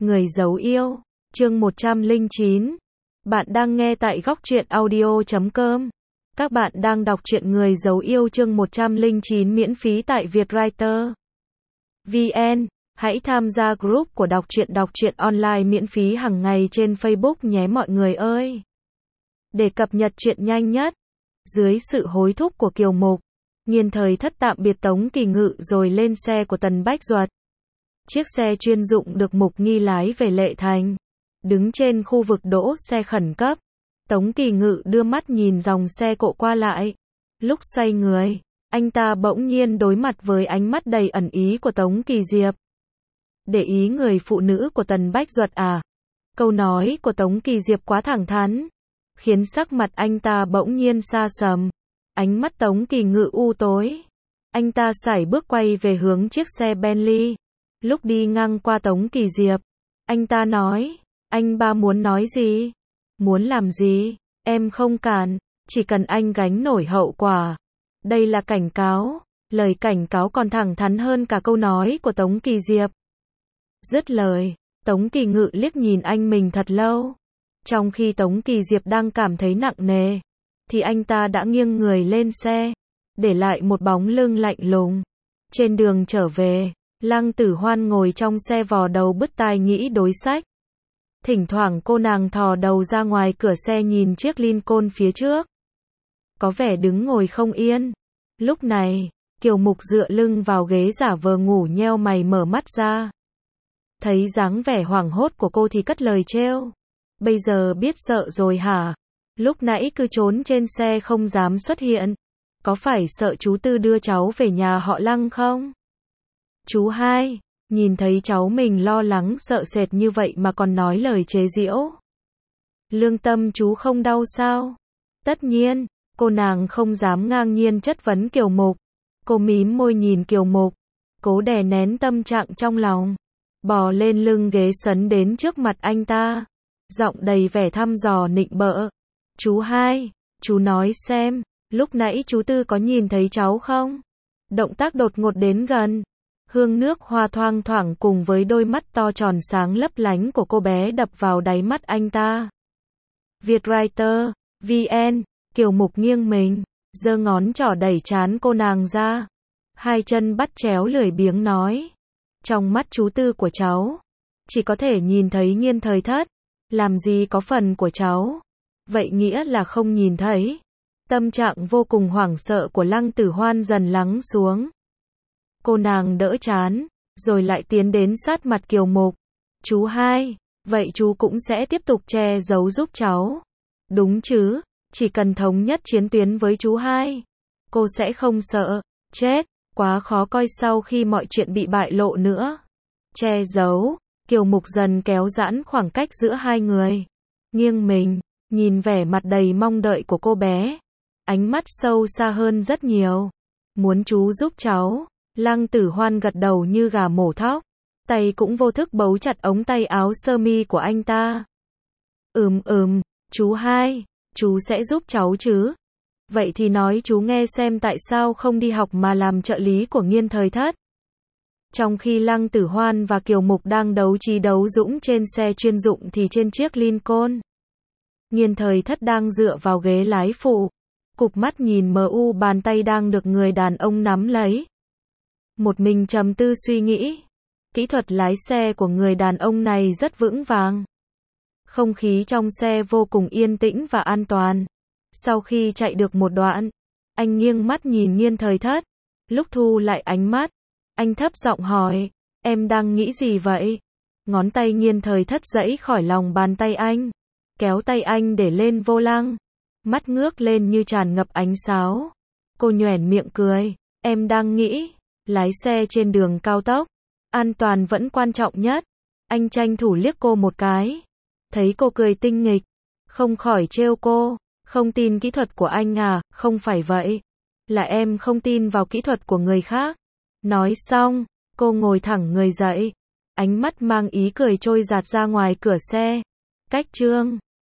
Người giấu yêu, chương 109. Bạn đang nghe tại góc truyện audio.com. Các bạn đang đọc truyện Người giấu yêu chương 109 miễn phí tại Vietwriter VN. Hãy tham gia group của đọc truyện online miễn phí hàng ngày trên Facebook nhé mọi người ơi. Để cập nhật truyện nhanh nhất, dưới sự hối thúc của Kiều Mục, Nghiên Thời Thất tạm biệt Tống Kỳ Ngự rồi lên xe của Tần Bách Duật. Chiếc xe chuyên dụng được Mục Nghi lái về Lệ Thành. Đứng trên khu vực đỗ xe khẩn cấp, Tống Kỳ Ngự đưa mắt nhìn dòng xe cộ qua lại. Lúc xoay người, anh ta bỗng nhiên đối mặt với ánh mắt đầy ẩn ý của Tống Kỳ Diệp. Để ý người phụ nữ của Tần Bách Duật à? Câu nói của Tống Kỳ Diệp quá thẳng thắn, khiến sắc mặt anh ta bỗng nhiên sa sầm. Ánh mắt Tống Kỳ Ngự u tối. Anh ta sải bước quay về hướng chiếc xe Bentley. Lúc đi ngang qua Tống Kỳ Diệp, anh ta nói, anh ba muốn nói gì? Muốn làm gì? Em không cản, chỉ cần anh gánh nổi hậu quả. Đây là cảnh cáo, lời cảnh cáo còn thẳng thắn hơn cả câu nói của Tống Kỳ Diệp. Dứt lời, Tống Kỳ Ngự liếc nhìn anh mình thật lâu. Trong khi Tống Kỳ Diệp đang cảm thấy nặng nề, thì anh ta đã nghiêng người lên xe, để lại một bóng lưng lạnh lùng. Trên đường trở về, Lăng Tử Hoan ngồi trong xe vò đầu bứt tai nghĩ đối sách. Thỉnh thoảng cô nàng thò đầu ra ngoài cửa xe nhìn chiếc Lincoln phía trước. Có vẻ đứng ngồi không yên. Lúc này, Kiều Mục dựa lưng vào ghế giả vờ ngủ nheo mày mở mắt ra. Thấy dáng vẻ hoảng hốt của cô thì cất lời trêu. Bây giờ biết sợ rồi hả? Lúc nãy cứ trốn trên xe không dám xuất hiện. Có phải sợ chú Tư đưa cháu về nhà họ Lăng không? Chú hai, nhìn thấy cháu mình lo lắng sợ sệt như vậy mà còn nói lời chế giễu. Lương tâm chú không đau sao? Tất nhiên, cô nàng không dám ngang nhiên chất vấn Kiều Mục. Cô mím môi nhìn Kiều Mục, cố đè nén tâm trạng trong lòng. Bò lên lưng ghế sấn đến trước mặt anh ta. Giọng đầy vẻ thăm dò nịnh bợ. Chú hai, chú nói xem, lúc nãy chú Tư có nhìn thấy cháu không? Động tác đột ngột đến gần. Hương nước hoa thoang thoảng cùng với đôi mắt to tròn sáng lấp lánh của cô bé đập vào đáy mắt anh ta. Vietwriter VN. Kiều Mục nghiêng mình, giơ ngón trỏ đẩy trán cô nàng ra. Hai chân bắt chéo lười biếng nói. Trong mắt chú Tư của cháu, chỉ có thể nhìn thấy Nghiên Thời Thất. Làm gì có phần của cháu? Vậy nghĩa là không nhìn thấy. Tâm trạng vô cùng hoảng sợ của Lăng Tử Hoan dần lắng xuống. Cô nàng đỡ chán, rồi lại tiến đến sát mặt Kiều Mục. Chú hai, vậy chú cũng sẽ tiếp tục che giấu giúp cháu. Đúng chứ, chỉ cần thống nhất chiến tuyến với chú hai. Cô sẽ không sợ, chết, quá khó coi sau khi mọi chuyện bị bại lộ nữa. Che giấu, Kiều Mục dần kéo giãn khoảng cách giữa hai người. Nghiêng mình, nhìn vẻ mặt đầy mong đợi của cô bé. Ánh mắt sâu xa hơn rất nhiều. Muốn chú giúp cháu. Lăng Tử Hoan gật đầu như gà mổ thóc. Tay cũng vô thức bấu chặt ống tay áo sơ mi của anh ta. Chú hai, chú sẽ giúp cháu chứ? Vậy thì nói chú nghe xem tại sao không đi học mà làm trợ lý của Nghiên Thời Thất. Trong khi Lăng Tử Hoan và Kiều Mục đang đấu trí đấu dũng trên xe chuyên dụng thì trên chiếc Lincoln, Nghiên Thời Thất đang dựa vào ghế lái phụ, cụp mắt nhìn mờ u bàn tay đang được người đàn ông nắm lấy. Một mình trầm tư suy nghĩ. Kỹ thuật lái xe của người đàn ông này rất vững vàng. Không khí trong xe vô cùng yên tĩnh và an toàn. Sau khi chạy được một đoạn, anh nghiêng mắt nhìn Nghiên Thời Thất. Lúc thu lại ánh mắt, anh thấp giọng hỏi, em đang nghĩ gì vậy? Ngón tay Nghiên Thời Thất giãy khỏi lòng bàn tay anh, kéo tay anh để lên vô lăng. Mắt ngước lên như tràn ngập ánh sáo. Cô nhoẻn miệng cười, em đang nghĩ, lái xe trên đường cao tốc, an toàn vẫn quan trọng nhất. Anh tranh thủ liếc cô một cái. Thấy cô cười tinh nghịch, không khỏi trêu cô, không tin kỹ thuật của anh à? Không phải vậy, là em không tin vào kỹ thuật của người khác. Nói xong, cô ngồi thẳng người dậy, ánh mắt mang ý cười trôi dạt ra ngoài cửa xe. Cách chương